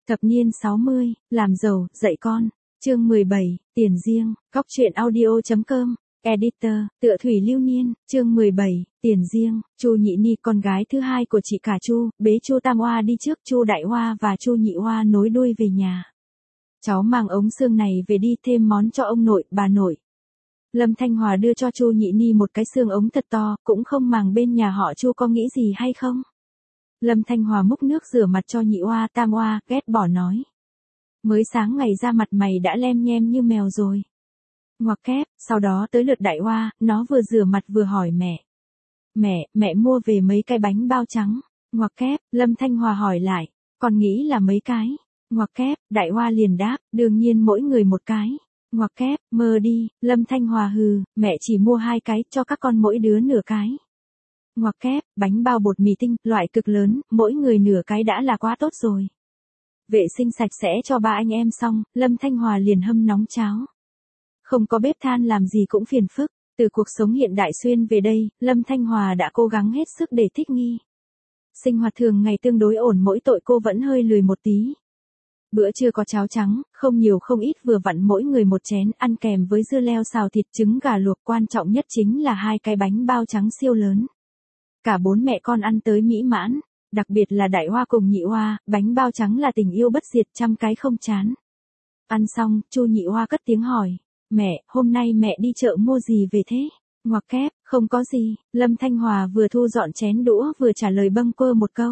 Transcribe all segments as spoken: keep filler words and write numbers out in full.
Thập niên sáu mươi, làm giàu, dạy con. Chương mười bảy, tiền riêng. Góc truyện audio chấm com. Editor, tựa Thủy Lưu Niên. Chương mười bảy, tiền riêng. Chu Nhị Ni, con gái thứ hai của chị cả Chu, bế Chu Tam Oa đi trước, Chu Đại Oa và Chu Nhị Oa nối đuôi về nhà. Cháu mang ống xương này về đi, thêm món cho ông nội, bà nội. Lâm Thanh Hòa đưa cho Chu Nhị Ni một cái xương ống thật to, cũng không màng bên nhà họ Chu có nghĩ gì hay không. Lâm Thanh Hòa múc nước rửa mặt cho Nhị Oa, Tam Oa, ghét bỏ nói. Mới sáng ngày ra mặt mày đã lem nhem như mèo rồi. Ngoặc kép, sau đó tới lượt Đại Oa, nó vừa rửa mặt vừa hỏi mẹ. Mẹ, mẹ mua về mấy cái bánh bao trắng. Ngoặc kép, Lâm Thanh Hòa hỏi lại, con nghĩ là mấy cái. Ngoặc kép, Đại Oa liền đáp, đương nhiên mỗi người một cái. Ngoặc kép, mơ đi, Lâm Thanh Hòa hừ, mẹ chỉ mua hai cái, cho các con mỗi đứa nửa cái. Ngoặc kép, bánh bao bột mì tinh, loại cực lớn, mỗi người nửa cái đã là quá tốt rồi. Vệ sinh sạch sẽ cho ba anh em xong, Lâm Thanh Hòa liền hâm nóng cháo. Không có bếp than làm gì cũng phiền phức, từ cuộc sống hiện đại xuyên về đây, Lâm Thanh Hòa đã cố gắng hết sức để thích nghi. Sinh hoạt thường ngày tương đối ổn, mỗi tội cô vẫn hơi lười một tí. Bữa trưa có cháo trắng, không nhiều không ít, vừa vặn mỗi người một chén, ăn kèm với dưa leo xào thịt, trứng gà luộc, quan trọng nhất chính là hai cái bánh bao trắng siêu lớn. Cả bốn mẹ con ăn tới mỹ mãn, đặc biệt là Đại Oa cùng Nhị Oa, bánh bao trắng là tình yêu bất diệt, trăm cái không chán. Ăn xong, Chu Nhị Oa cất tiếng hỏi, mẹ, hôm nay mẹ đi chợ mua gì về thế? Ngoặc kép, không có gì, Lâm Thanh Hòa vừa thu dọn chén đũa vừa trả lời bâng quơ một câu.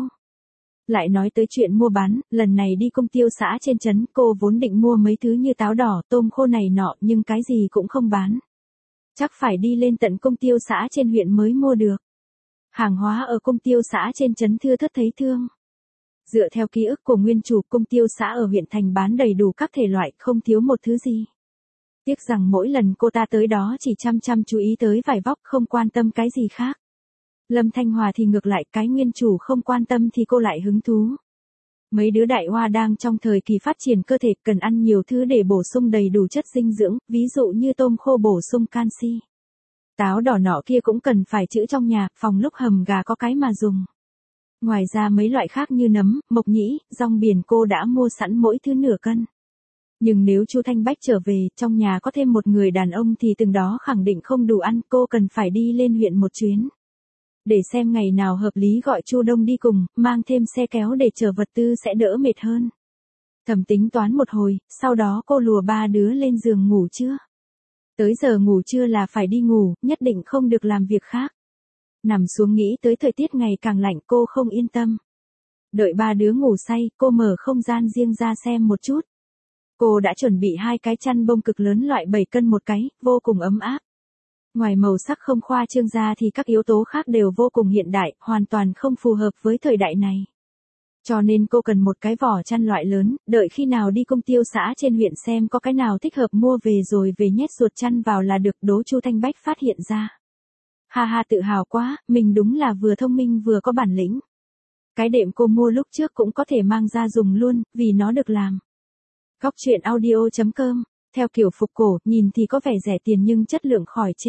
Lại nói tới chuyện mua bán, lần này đi công tiêu xã trên trấn, cô vốn định mua mấy thứ như táo đỏ, tôm khô này nọ, nhưng cái gì cũng không bán. Chắc phải đi lên tận công tiêu xã trên huyện mới mua được. Hàng hóa ở công tiêu xã trên trấn thưa thớt thấy thương. Dựa theo ký ức của nguyên chủ, công tiêu xã ở huyện thành bán đầy đủ các thể loại, không thiếu một thứ gì. Tiếc rằng mỗi lần cô ta tới đó chỉ chăm chăm chú ý tới vải vóc, không quan tâm cái gì khác. Lâm Thanh Hòa thì ngược lại, cái nguyên chủ không quan tâm thì cô lại hứng thú. Mấy đứa Đại Oa đang trong thời kỳ phát triển cơ thể, cần ăn nhiều thứ để bổ sung đầy đủ chất dinh dưỡng, ví dụ như tôm khô bổ sung canxi. Táo đỏ nọ kia cũng cần phải trữ trong nhà, phòng lúc hầm gà có cái mà dùng. Ngoài ra mấy loại khác như nấm, mộc nhĩ, rong biển cô đã mua sẵn mỗi thứ nửa cân. Nhưng nếu Chu Thanh Bách trở về, trong nhà có thêm một người đàn ông thì từng đó khẳng định không đủ ăn, cô cần phải đi lên huyện một chuyến. Để xem ngày nào hợp lý gọi Chu Đông đi cùng, mang thêm xe kéo để chở vật tư sẽ đỡ mệt hơn. Thầm tính toán một hồi, sau đó cô lùa ba đứa lên giường ngủ trưa. Tới giờ ngủ trưa là phải đi ngủ, nhất định không được làm việc khác. Nằm xuống nghĩ tới thời tiết ngày càng lạnh, cô không yên tâm. Đợi ba đứa ngủ say, cô mở không gian riêng ra xem một chút. Cô đã chuẩn bị hai cái chăn bông cực lớn loại bảy cân một cái, vô cùng ấm áp. Ngoài màu sắc không khoa trương ra thì các yếu tố khác đều vô cùng hiện đại, hoàn toàn không phù hợp với thời đại này. Cho nên cô cần một cái vỏ chăn loại lớn, đợi khi nào đi công tiêu xã trên huyện xem có cái nào thích hợp mua về rồi về nhét ruột chăn vào là được. Đố Chu Thanh Bách phát hiện ra. Ha ha, tự hào quá, mình đúng là vừa thông minh vừa có bản lĩnh. Cái đệm cô mua lúc trước cũng có thể mang ra dùng luôn, vì nó được làm. Góc truyện audio chấm com. Theo kiểu phục cổ, nhìn thì có vẻ rẻ tiền nhưng chất lượng khỏi chê.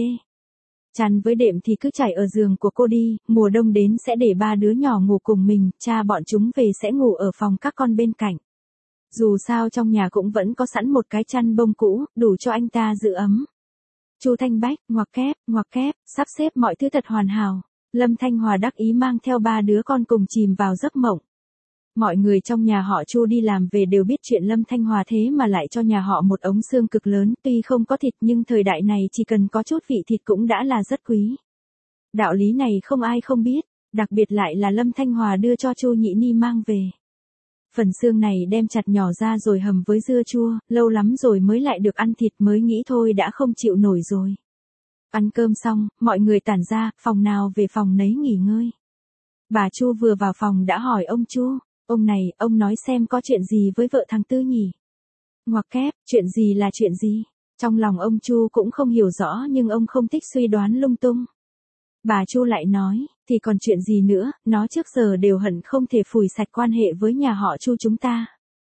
Chăn với đệm thì cứ trải ở giường của cô đi, mùa đông đến sẽ để ba đứa nhỏ ngủ cùng mình, cha bọn chúng về sẽ ngủ ở phòng các con bên cạnh. Dù sao trong nhà cũng vẫn có sẵn một cái chăn bông cũ, đủ cho anh ta giữ ấm. Chu Thanh Bách, ngoặc kép, ngoặc kép, sắp xếp mọi thứ thật hoàn hảo. Lâm Thanh Hòa đắc ý mang theo ba đứa con cùng chìm vào giấc mộng. Mọi người trong nhà họ Chu đi làm về đều biết chuyện Lâm Thanh Hòa thế mà lại cho nhà họ một ống xương cực lớn, tuy không có thịt nhưng thời đại này chỉ cần có chút vị thịt cũng đã là rất quý. Đạo lý này không ai không biết, đặc biệt lại là Lâm Thanh Hòa đưa cho Chu Nhị Ni mang về. Phần xương này đem chặt nhỏ ra rồi hầm với dưa chua, lâu lắm rồi mới lại được ăn thịt, mới nghĩ thôi đã không chịu nổi rồi. Ăn cơm xong, mọi người tản ra, phòng nào về phòng nấy nghỉ ngơi. Bà Chu vừa vào phòng đã hỏi ông Chu. Ông này, ông nói xem có chuyện gì với vợ thằng Tư nhỉ? Ngoặc kép, chuyện gì là chuyện gì? Trong lòng ông Chu cũng không hiểu rõ nhưng ông không thích suy đoán lung tung. Bà Chu lại nói, thì còn chuyện gì nữa, nó trước giờ đều hận không thể phủi sạch quan hệ với nhà họ Chu chúng ta.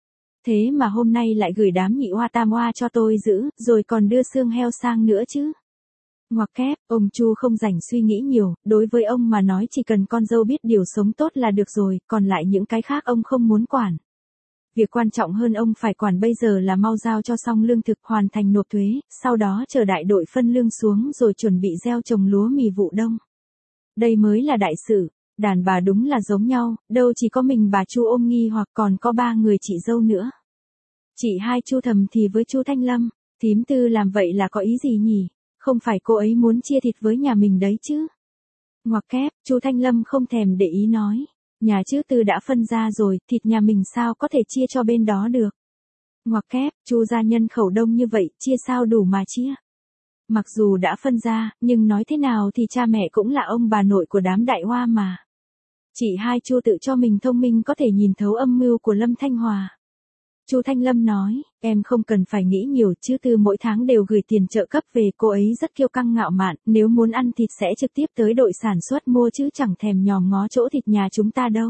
Thế mà hôm nay lại gửi đám Nhị Oa Tam Oa cho tôi giữ, rồi còn đưa xương heo sang nữa chứ. Ngoặc kép, ông Chu không rảnh suy nghĩ nhiều, đối với ông mà nói chỉ cần con dâu biết điều sống tốt là được rồi, còn lại những cái khác ông không muốn quản. Việc quan trọng hơn ông phải quản bây giờ là mau giao cho xong lương thực, hoàn thành nộp thuế, sau đó chờ đại đội phân lương xuống rồi chuẩn bị gieo trồng lúa mì vụ đông. Đây mới là đại sự. Đàn bà đúng là giống nhau, đâu chỉ có mình bà Chu ôm nghi hoặc còn có ba người chị dâu nữa. Chị hai Chu thầm thì với Chu Thanh Lâm, thím Tư làm vậy là có ý gì nhỉ? Không phải cô ấy muốn chia thịt với nhà mình đấy chứ? Ngoặc kép, Chu Thanh Lâm không thèm để ý nói. Nhà chứ Tư đã phân ra rồi, thịt nhà mình sao có thể chia cho bên đó được? Ngoặc kép, Chu gia nhân khẩu đông như vậy, chia sao đủ mà chia? Mặc dù đã phân ra, nhưng nói thế nào thì cha mẹ cũng là ông bà nội của đám đại hoa mà. Chị hai Chu tự cho mình thông minh có thể nhìn thấu âm mưu của Lâm Thanh Hòa. Chu Thanh Lâm nói, em không cần phải nghĩ nhiều chứ Tư mỗi tháng đều gửi tiền trợ cấp về, cô ấy rất kiêu căng ngạo mạn, nếu muốn ăn thịt sẽ trực tiếp tới đội sản xuất mua chứ chẳng thèm nhòm ngó chỗ thịt nhà chúng ta đâu.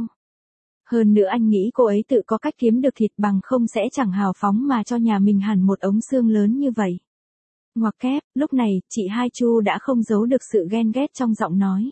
Hơn nữa anh nghĩ cô ấy tự có cách kiếm được thịt, bằng không sẽ chẳng hào phóng mà cho nhà mình hẳn một ống xương lớn như vậy. Ngoặc kép, lúc này, chị hai Chu đã không giấu được sự ghen ghét trong giọng nói.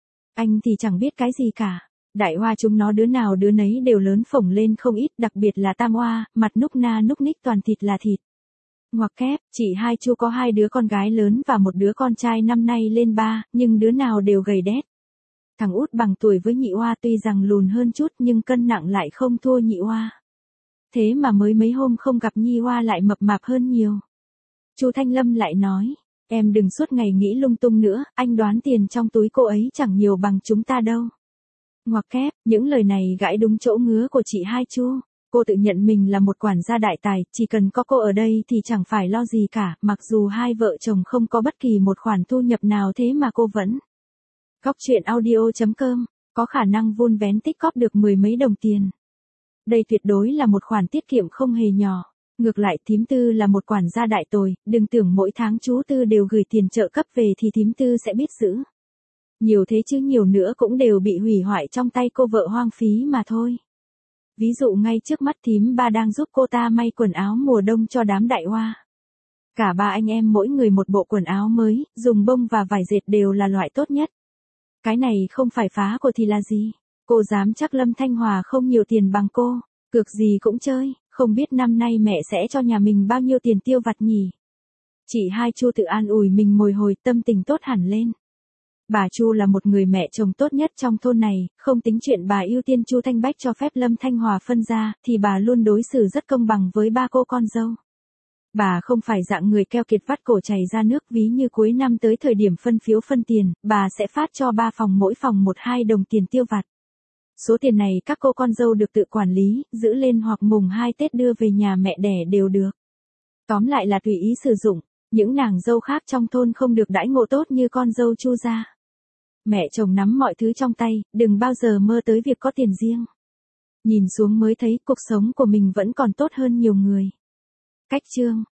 Anh thì chẳng biết cái gì cả. Đại hoa chúng nó đứa nào đứa nấy đều lớn phồng lên không ít, đặc biệt là Tam Hoa, mặt núc na núc ních toàn thịt là thịt. Ngoặc kép, chị hai Chu có hai đứa con gái lớn và một đứa con trai năm nay lên ba, nhưng đứa nào đều gầy đét. Thằng út bằng tuổi với nhị Hoa tuy rằng lùn hơn chút nhưng cân nặng lại không thua nhị Hoa. Thế mà mới mấy hôm không gặp Nhi Hoa lại mập mạp hơn nhiều. Chu Thanh Lâm lại nói, em đừng suốt ngày nghĩ lung tung nữa, anh đoán tiền trong túi cô ấy chẳng nhiều bằng chúng ta đâu. Ngoặc kép, những lời này gãi đúng chỗ ngứa của chị hai Chu. Cô tự nhận mình là một quản gia đại tài, chỉ cần có cô ở đây thì chẳng phải lo gì cả, mặc dù hai vợ chồng không có bất kỳ một khoản thu nhập nào thế mà cô vẫn. Góc truyện audio chấm com, có khả năng vun vén tích cóp được mười mấy đồng tiền. Đây tuyệt đối là một khoản tiết kiệm không hề nhỏ. Ngược lại thím Tư là một quản gia đại tồi, đừng tưởng mỗi tháng chú Tư đều gửi tiền trợ cấp về thì thím Tư sẽ biết giữ. Nhiều thế chứ nhiều nữa cũng đều bị hủy hoại trong tay cô vợ hoang phí mà thôi. Ví dụ ngay trước mắt thím ba đang giúp cô ta may quần áo mùa đông cho đám đại hoa. Cả ba anh em mỗi người một bộ quần áo mới, dùng bông và vải dệt đều là loại tốt nhất. Cái này không phải phá của thì là gì? Cô dám chắc Lâm Thanh Hòa không nhiều tiền bằng cô, cược gì cũng chơi. Không biết năm nay mẹ sẽ cho nhà mình bao nhiêu tiền tiêu vặt nhỉ? Chị hai Chu tự an ủi mình mồi hồi, tâm tình tốt hẳn lên. Bà Chu là một người mẹ chồng tốt nhất trong thôn này, không tính chuyện bà ưu tiên Chu Thanh Bách cho phép Lâm Thanh Hòa phân ra, thì bà luôn đối xử rất công bằng với ba cô con dâu. Bà không phải dạng người keo kiệt vắt cổ chảy ra nước, ví như cuối năm tới thời điểm phân phiếu phân tiền, bà sẽ phát cho ba phòng mỗi phòng một hai đồng tiền tiêu vặt. Số tiền này các cô con dâu được tự quản lý, giữ lên hoặc mùng hai Tết đưa về nhà mẹ đẻ đều được. Tóm lại là tùy ý sử dụng, những nàng dâu khác trong thôn không được đãi ngộ tốt như con dâu Chu gia. Mẹ chồng nắm mọi thứ trong tay, đừng bao giờ mơ tới việc có tiền riêng. Nhìn xuống mới thấy cuộc sống của mình vẫn còn tốt hơn nhiều người. Cách chương